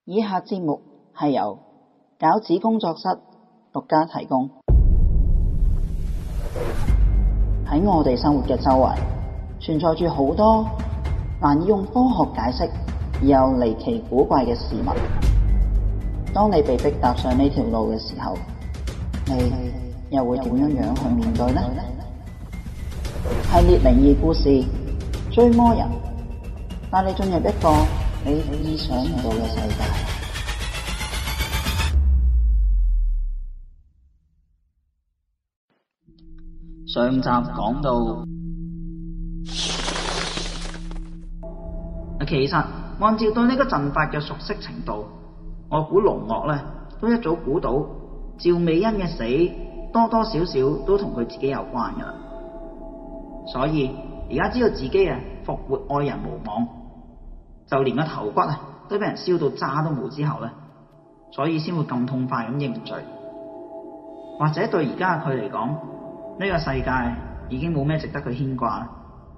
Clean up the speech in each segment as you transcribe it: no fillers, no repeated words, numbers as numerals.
以下節目係由餃子工作室獨家提供。喺我哋生活嘅周圍，存在住好多難以用科學解釋而又離奇古怪嘅事物。當你被迫踏上呢條路嘅時候，你又會點樣去面對呢？系列靈異故事追魔人，帶你進入一個你意想唔到嘅世界。上集講到，其實按照對呢個陣法嘅熟悉程度，我估龍岳咧都一早估到趙美欣嘅死多多少少都同佢自己有關噶啦，所以而家知道自己復活愛人無望，就連個頭骨都俾人燒到渣都冇之後咧，所以先會咁痛快咁認罪。或者對而家佢嚟講，呢個世界已經冇咩值得佢牽掛啦。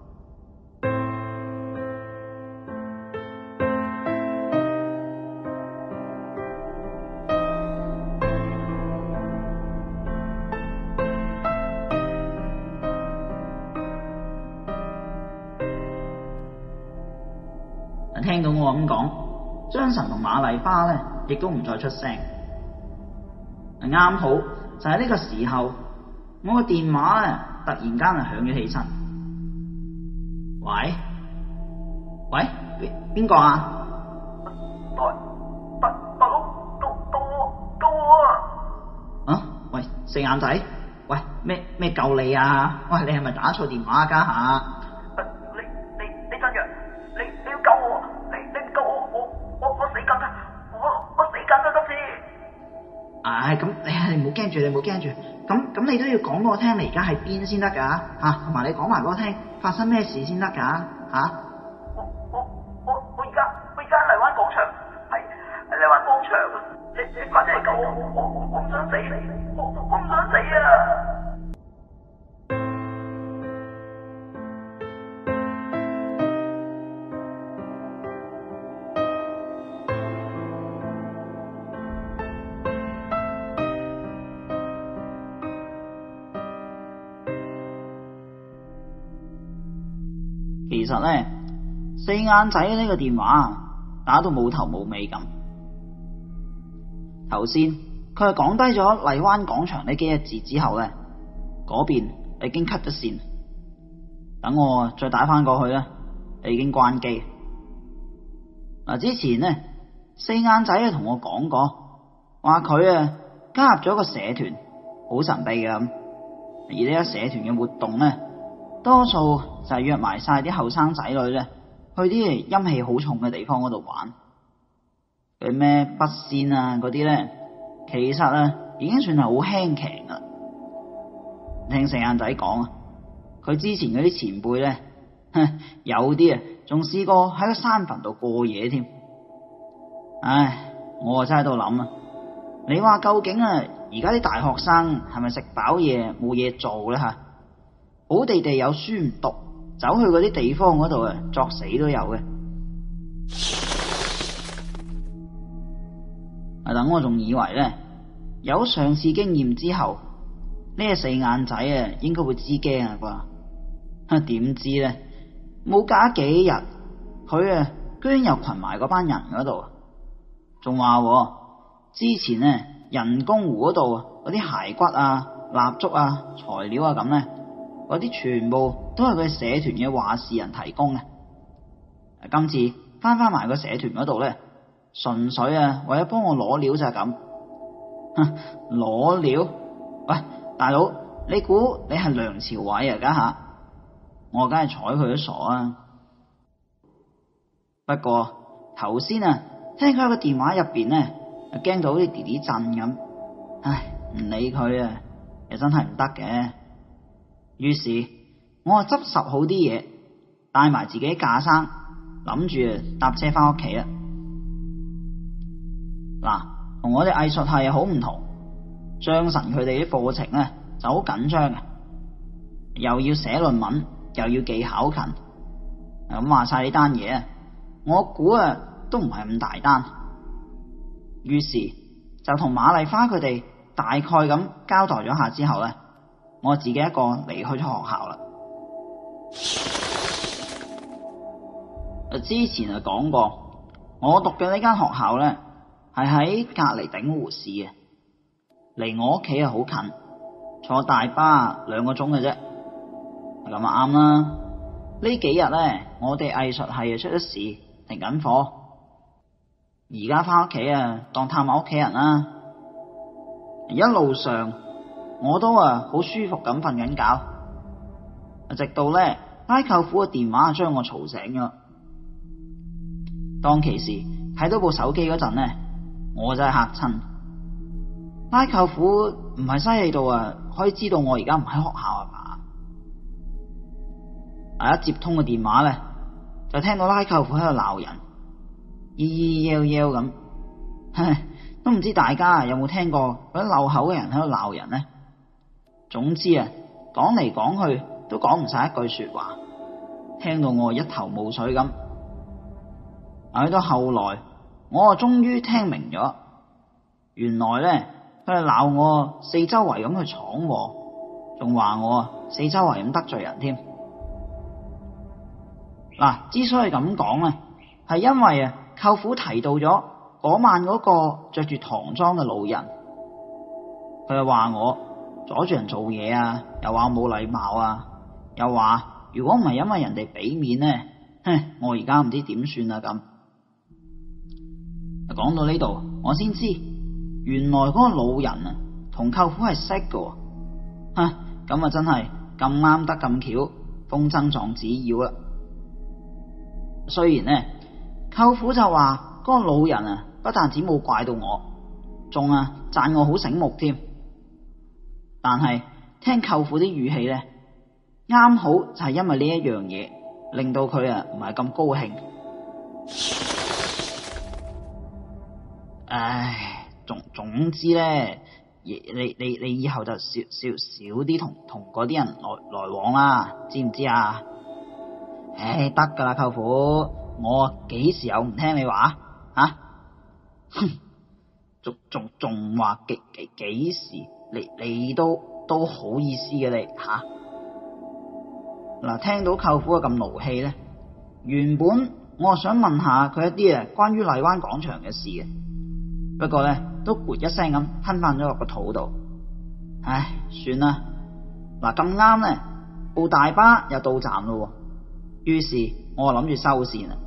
聽到我咁講，張晨同馬麗花咧亦都唔再出聲。啱好就喺呢個時候，我個電話咧突然間響咗起身。喂，邊個啊？ 大佬，救我啊！ 啊，喂，四眼仔，喂，咩救你啊？喂，你係咪打錯電話家下？ 你真嘅，你要救我，你唔救我死緊啊！我死緊啊！今次。 咁你唔好驚住，咁你都要講俾我聽，你而家喺邊先得噶吓，同埋你講埋俾我聽發生咩事先得噶吓。 我而家喺荔灣廣場，係荔灣廣場啊！你快啲嚟救我唔想死，我唔想死啊！ 其實咧，四眼仔呢個電話打到冇頭冇尾咁。頭先佢係講低咗荔灣廣場呢幾個字之後咧，嗰邊已經 cut 咗線。等我再打翻過去咧，已經關機。之前呢，四眼仔同我講過，話佢加入咗個社團，好神秘嘅咁。而呢個社團嘅活動呢，多數就係約埋晒啲後生仔女咧，去啲陰氣好重嘅地方嗰度玩。佢咩筆仙啊嗰啲咧，其實已經算係好輕騎噶啦。聽四眼仔講啊，佢之前嗰啲前輩咧，有啲仲試過喺個山墳度過夜添。唉，我真係喺度諗啊，你話究竟而家啲大學生係咪食飽嘢冇嘢做咧吓？好地地有書唔讀，走去嗰啲地方嗰度作死都有嘅。等我仲以為咧，有上次經驗之後，呢個四眼仔應該會知驚啊啩。點知咧，冇隔幾日，佢居然又群埋嗰班人嗰度，仲話之前人工湖嗰度嗰啲骸骨啊、蠟燭啊、材料啊咁咧，嗰啲全部都係佢社團嘅話事人提供嘅。今次翻埋個社團嗰度咧，純粹為咗幫我攞料就係咁。攞料？喂，大佬，你估你係梁朝偉家下？我梗係睬佢都傻啊！不過頭先聽佢喺個電話入邊驚到好似啲啲震咁。唉，唔理佢又真係唔得嘅。於是我執拾好啲嘢，帶埋自己架生，諗住搭車翻屋企啦。嗱，同我哋藝術系好唔同，張晨佢哋啲課程就好緊張嘅，又要寫論文，又要記考勤。咁話晒呢單嘢，我估都唔係咁大單。 於是就同瑪麗花佢哋大概咁交代咗下之後呢，我自己一個離去咗學校啦。之前啊講過，我讀嘅呢間學校呢係喺隔離鼎湖市嘅，離我屋企啊好近，坐大巴2個鐘嘅啫。咁啊啱啦！呢幾日呢，我哋藝術系出咗事，停緊課。而家翻屋企啊，當探下屋企人啦。一路上我都好舒服咁瞓緊覺，直到呢拉舅父嘅電話將我嘈醒咗。當其時睇到部手機嗰陣呢，我真係嚇親。拉舅父唔係犀利到可以知道我而家唔喺學校啊嘛？一接通個電話呢，就聽到拉舅父喺度鬧人，咿咿咁，都唔知大家有冇聽過嗰啲漏口嘅人喺度鬧人呢？總之講嚟講去都講唔晒一句說話，聽到我一頭霧水咁。去到後來，我終於聽明咗，原來呢，佢係鬧我四周圍咁去闖禍，仲話我四周圍咁得罪人添。之所以咁講呢，係因為舅父提到咗嗰晚嗰個着住唐裝嘅老人，佢又話我阻住人做嘢又話我冇禮貌又話如果唔係因為人哋俾面呢，我而家唔知點算咁。講到呢度，我先知原來嗰個老人同舅父係識㗎，咁真係咁啱得咁巧，風箏撞紙鷂啦。雖然呢，舅父就話嗰個老人不但止冇怪到我，仲讚我好醒目添。但係聽舅父啲語氣呢，啱好就係因為呢一樣嘢，令到佢唔係咁高興。總之呢，你以後就少啲同嗰啲人來往啦，知唔知啊？得噶啦，舅父，我幾時有唔聽你話仲話幾時？你都好意思嘅你聽到舅父咁勞氣呢，原本我想問下佢一啲關於荔灣廣場嘅事嘅，不過呢都咕一聲咁吞翻咗落個肚度。算啦。咁啱呢，部大巴又到站咯。於是我諗住收線啦。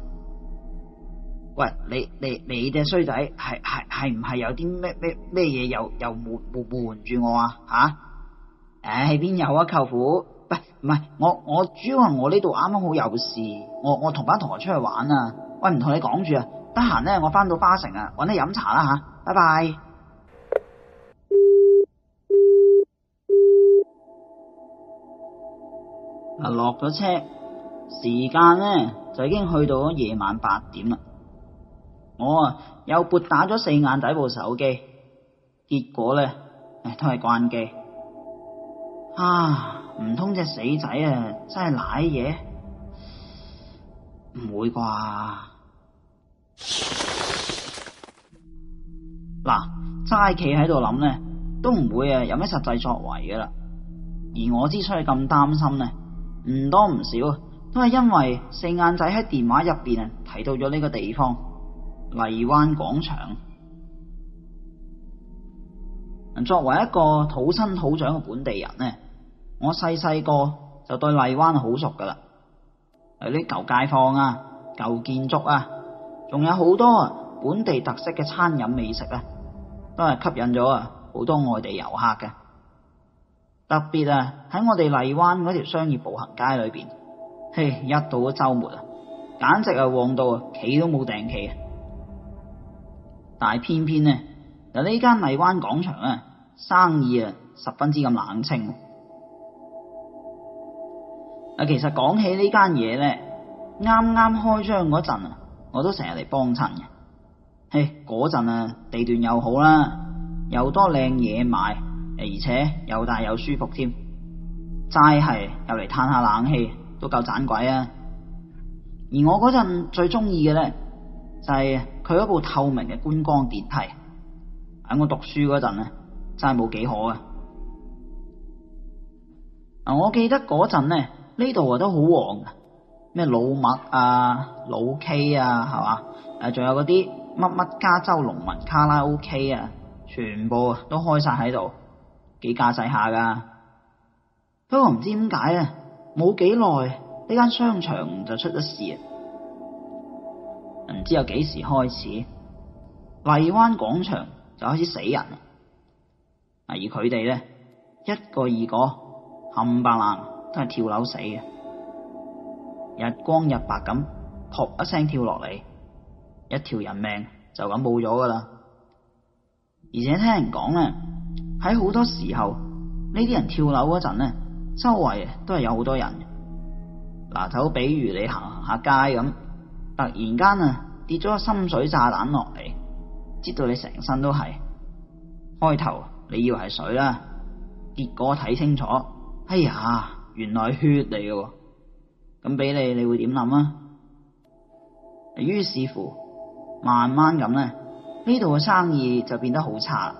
喂，你隻衰仔係唔係有啲咩嘢又瞞住我邊有啊，舅父？唔係我主要係我呢度啱啱好有事，我同班同學出去玩喂，唔同你講住得閒呢，我翻到花城搵你飲茶啦拜拜。落咗車，時間呢就已經去到咗夜晚8點啦。我又撥打咗4眼仔部手機，結果呢都係關機。唔通隻死仔真係瀨嘢？唔會啩？齋企喺度諗呢，都唔會有咩實際作為噶啦。而我之所以咁擔心呢，唔多唔少都係因為4眼仔喺電話入邊提到咗呢個地方，荔灣廣場。作為一個土生土長嘅本地人呢，我細個就對荔灣好熟噶啦。有啲舊街坊舊建築仲有好多本地特色嘅餐飲美食都係吸引咗好多外地遊客嘅。特別喺我哋荔灣嗰條商業步行街裏邊，一到咗周末簡直旺到企都冇埞企。但係偏偏呢間荔灣廣場生意十分之咁冷清。其實講起呢間嘢呢，啱啱開張嗰陣我都成日嚟幫襯嘅。嗰陣地段又好啦，又多靚嘢賣，而且又大又舒服添。齋係入嚟嘆下冷氣都夠盞鬼啊！而我嗰陣最中意嘅呢，就係佢嗰部透明嘅觀光電梯。 喺我讀書嗰陣呢，真係冇幾可啊！我記得嗰陣呢，呢度都好旺嘅，咩老麥啊、老 K 啊，係嘛？仲有嗰啲乜乜加州農民卡拉 OK 啊，全部都開晒喺度，幾架勢下噶。不過唔知點解啊，冇幾耐呢間商場就出咗事啊！唔知由幾時開始，荔灣廣場就開始死人，而佢哋咧一個二個冚唪唥都係跳樓死嘅，日光日白咁撲一聲跳落嚟，一條人命就咁冇咗噶啦。而且聽人講咧，喺好多時候呢啲人跳樓嗰陣咧，周圍都係有好多人。嗱，就比如你行下街咁，突然間跌咗個深水炸彈落嚟，擠到你成身都係。開頭你以為係水啦，結果睇清楚，哎呀，原來係血嚟嘅。咁俾你會點諗啊？於是乎，慢慢咁咧，呢度嘅生意就變得好差。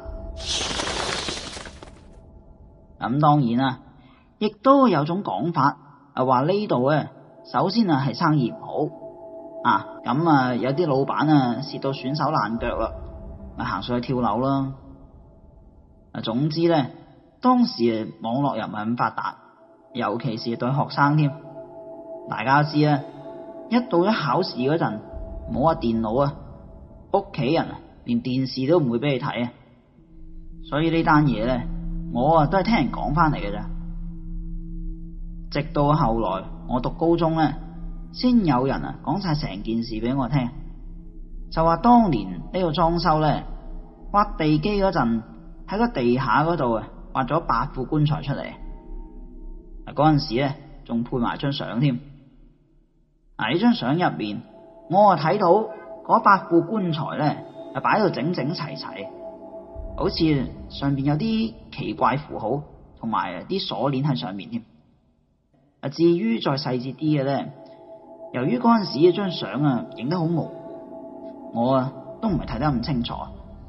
咁當然啦，亦都有種講法，話呢度咧，首先係生意唔好，咁有啲老闆蝕到損手爛腳啦，行上去跳樓啦。總之咧，當時網絡又唔係咁發達，尤其是對學生添。大家知啦，一到咗考試嗰陣，唔好話電腦屋企人連電視都唔會俾你睇啊。所以呢單嘢咧，我都係聽人講翻嚟嘅咋。直到後來我讀高中咧，先有人講晒成件事俾我聽，就話當年呢個裝修咧，挖地基嗰陣喺個地下嗰度挖咗8副棺材出嚟。嗰陣時咧仲配埋張相添。呢張相入面，我睇到嗰8副棺材咧擺到整整齊齊，好似上邊有啲奇怪符號同埋啲鎖鏈喺上面添。至於再細節啲嘅咧，由於嗰陣時嘅張相影得好模糊，我都唔係睇得咁清楚。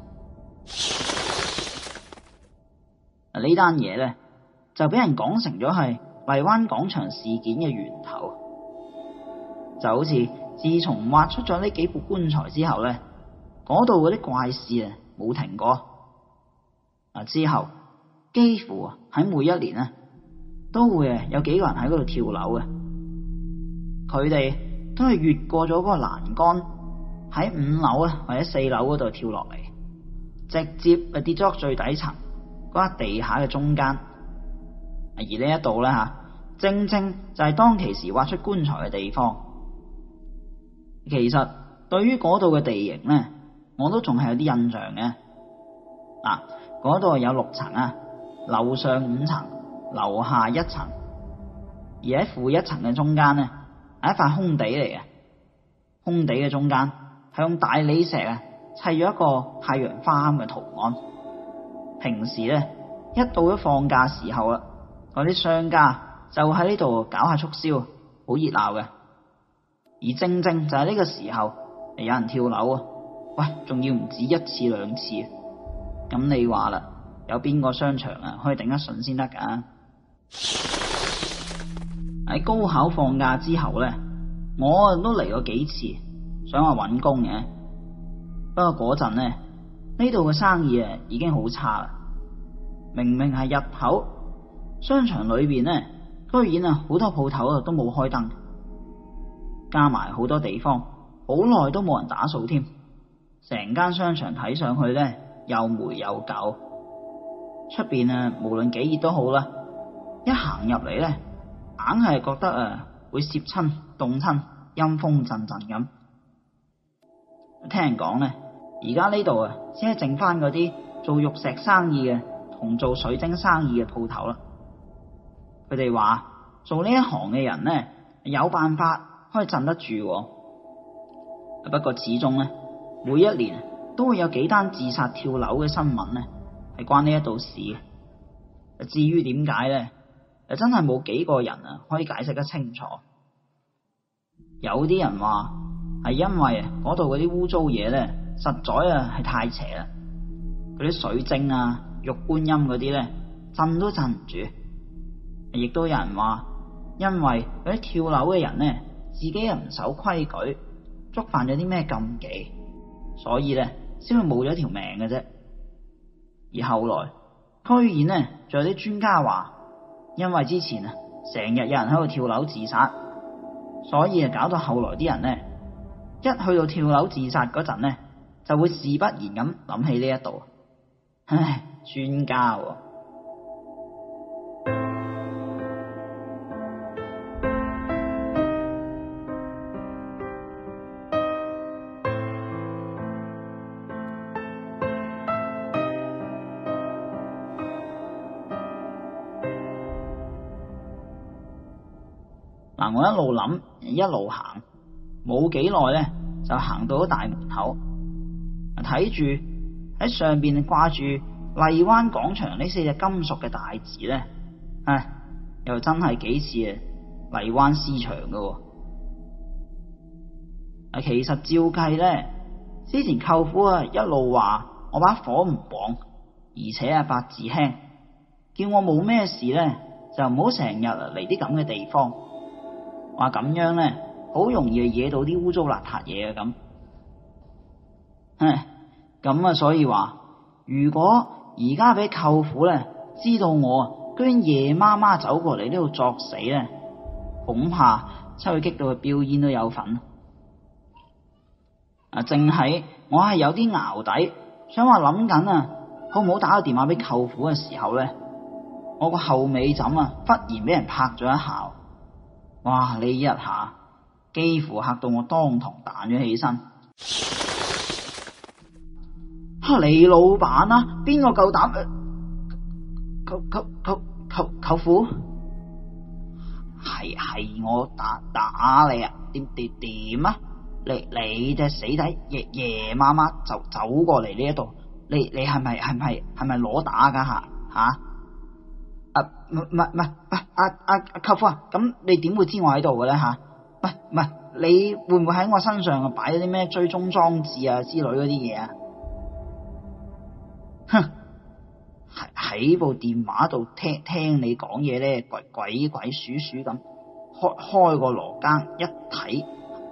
呢單嘢咧就俾人講成咗係荔灣廣場事件嘅源頭。就好似自從挖出咗呢幾副棺材之後咧，嗰度嗰啲怪事冇停過。之後幾乎喺每一年都會有幾個人喺嗰度跳樓嘅。佢哋都係越過咗嗰個欄杆，喺5樓或者4樓嗰度跳落嚟，直接跌咗最底層嗰個地下嘅中間。而呢一度咧正正就係當其時挖出棺材嘅地方。其實對於嗰度嘅地形咧，我都仲係有啲印象嘅。嗰度有6層樓上5層，樓下1層，而喺負1層嘅中間咧係一塊空地嚟嘅。空地嘅中間係用大理石砌咗一個太陽花咁嘅圖案。平時咧一到咗放假時候嗰啲商家就喺呢度搞下促銷，好熱鬧嘅。而正正就係呢個時候，有人跳樓喂，仲要唔止1次2次。咁你話啦，有邊個商場可以頂得順先得噶？喺高考放假之後咧，我都嚟過幾次，想話搵工嘅。不過嗰陣咧，呢度嘅生意已經好差啦。明明係日頭，商場裏邊咧，居然好多鋪頭都冇開燈。加埋好多地方，好耐都冇人打掃添，成間商場睇上去咧又霉又舊。出邊無論幾熱都好啦，一行入嚟咧，硬係覺得會攝親、凍親、陰風陣陣咁。聽人講咧，而家呢度先係剩翻嗰啲做玉石生意嘅同做水晶生意嘅鋪頭啦。佢哋話做呢一行嘅人咧有辦法可以鎮得住，不過始終咧，每一年都會有幾單自殺跳樓嘅新聞咧，係關呢一度事嘅。至於點解咧，真係冇幾個人可以解釋得清楚。有啲人話係因為嗰度嗰啲污糟嘢咧，實在係太邪啦。 嗰啲水晶啊、玉觀音嗰啲咧，震都震唔住。亦都有人話，因為嗰啲跳樓嘅人咧，自己又唔守規矩，觸犯咗啲咩禁忌，所以咧先會冇咗條命嘅啫。而後來居然咧，仲有啲專家話，因為之前啊，成日有人喺度跳樓自殺，所以啊搞到後來啲人咧，一去到跳樓自殺嗰陣咧，就會自不然咁諗起呢一度。唉，專家喎。嗱，我一路諗一路行，冇幾耐咧就行到咗大門口，睇住喺上邊掛住荔灣廣場呢4隻金屬嘅大字咧，唉，又真係幾似荔灣絲場噶。其實照計咧，之前舅父啊一路話我把火唔旺，而且八字輕，叫我冇咩事咧就唔好成日嚟啲咁嘅地方。話咁樣咧，好容易惹到啲污糟邋遢嘢嘅咁。唉，咁啊，所以話如果而家俾舅父咧知道我居然夜媽媽走過嚟呢度作死咧，恐怕真係激到佢飆煙都有份。正係我係有啲淆底，想話諗緊啊，好唔好打個電話俾舅父嘅時候咧，我個後尾枕啊忽然俾人拍咗一下。哇！呢一下幾乎嚇到我當堂彈咗起身。你老闆啊？邊個夠膽？舅父？係我打你啊？點啊？你隻死仔夜媽媽就走過嚟呢一度，你係咪攞打噶吓？唔係舅父啊，咁你點會知我喺度嘅咧吓？唔係，你會唔會喺我身上擺咗啲咩追蹤裝置啊之類嗰啲嘢啊？哼，喺部電話度聽你講嘢咧，鬼鼠鼠咁，開個羅庚一睇，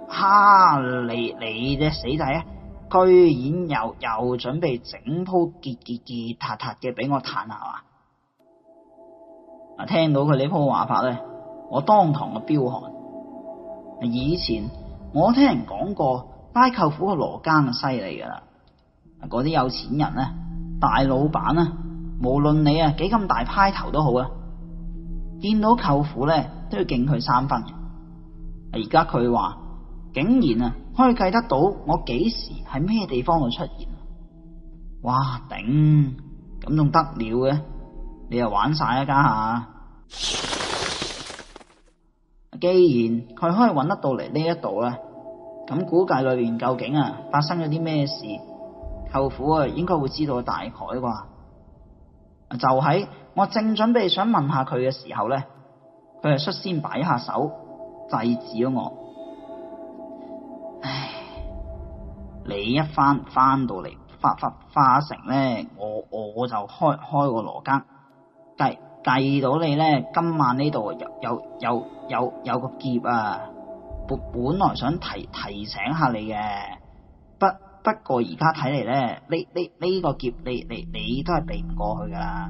你隻死仔啊，居然又準備整鋪結塔嘅俾我嘆下嘛？聽到佢呢鋪話法咧，我當堂嘅飆汗。以前我聽人講過，拉舅父個羅庚就犀利噶啦。嗰啲有錢人咧，大老闆啊，無論你幾咁大派頭都好啊，見到舅父咧都要敬佢3分。而家佢話竟然可以計得到我幾時喺咩地方度出現。哇頂，咁仲得了嘅？你又玩晒一家下。既然佢可以揾得到嚟呢一度咧，咁估計裏面究竟發生咗啲咩事，舅父應該會知道大概啩。就喺我正準備想問下佢嘅時候咧，佢就率先擺下手制止咗我。唉，你一翻到嚟花城咧，我就開個羅庚計到你咧，今晚呢度有個劫啊！本來想提醒下你嘅，不過而家睇嚟咧，呢個劫你都係避唔過去噶啦。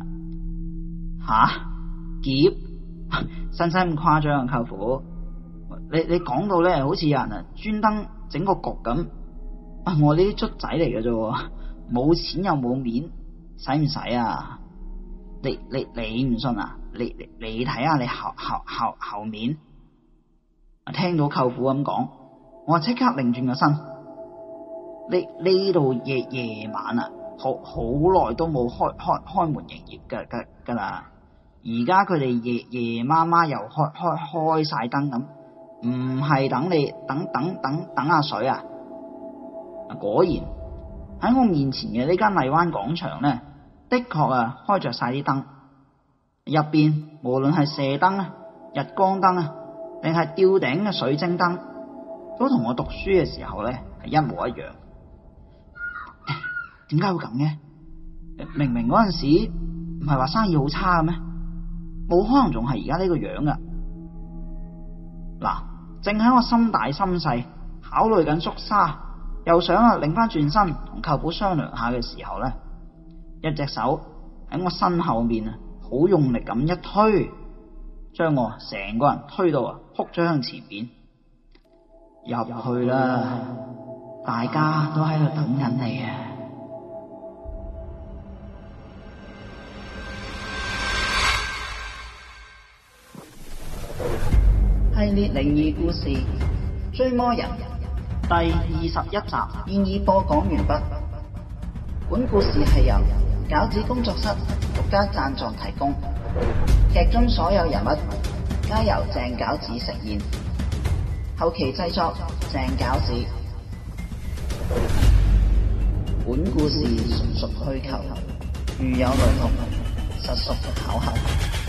劫？使唔使咁誇張啊，舅父？你講到咧，好似有人專登整個局咁。我呢啲卒仔嚟嘅啫，冇錢又冇面，使唔使啊？你唔信啊？你睇下你後面。聽到舅父咁講，我即刻擰轉個身。呢度夜晚好耐都冇開門營業噶啦。而家佢哋夜媽媽又開晒燈咁，唔係等你等阿水啊！果然喺我面前嘅呢間荔灣廣場咧，的確開着晒啲燈，入邊無論係射燈日光燈定係吊頂嘅水晶燈，都同我讀書嘅時候咧係一模一樣。點解會咁嘅？ 明明嗰陣時唔係話生意好差嘅咩？冇可能仲係而家呢個樣噶。嗱，正喺我心大心細，考慮緊縮沙，又想擰翻轉身同舅父商量下嘅時候呢，一隻手喺我身後面啊，好用力咁一推，將我成個人推到撲咗向前面。入去啦，大家都喺度等緊你啊！系列靈異故事《追魔人》第21集現已播講完畢。本故事係由餃子工作室獨家贊助提供，劇中所有人物皆由鄭餃子飾演，後期製作鄭餃子。本故事純屬虛構，如有雷同，實屬巧合。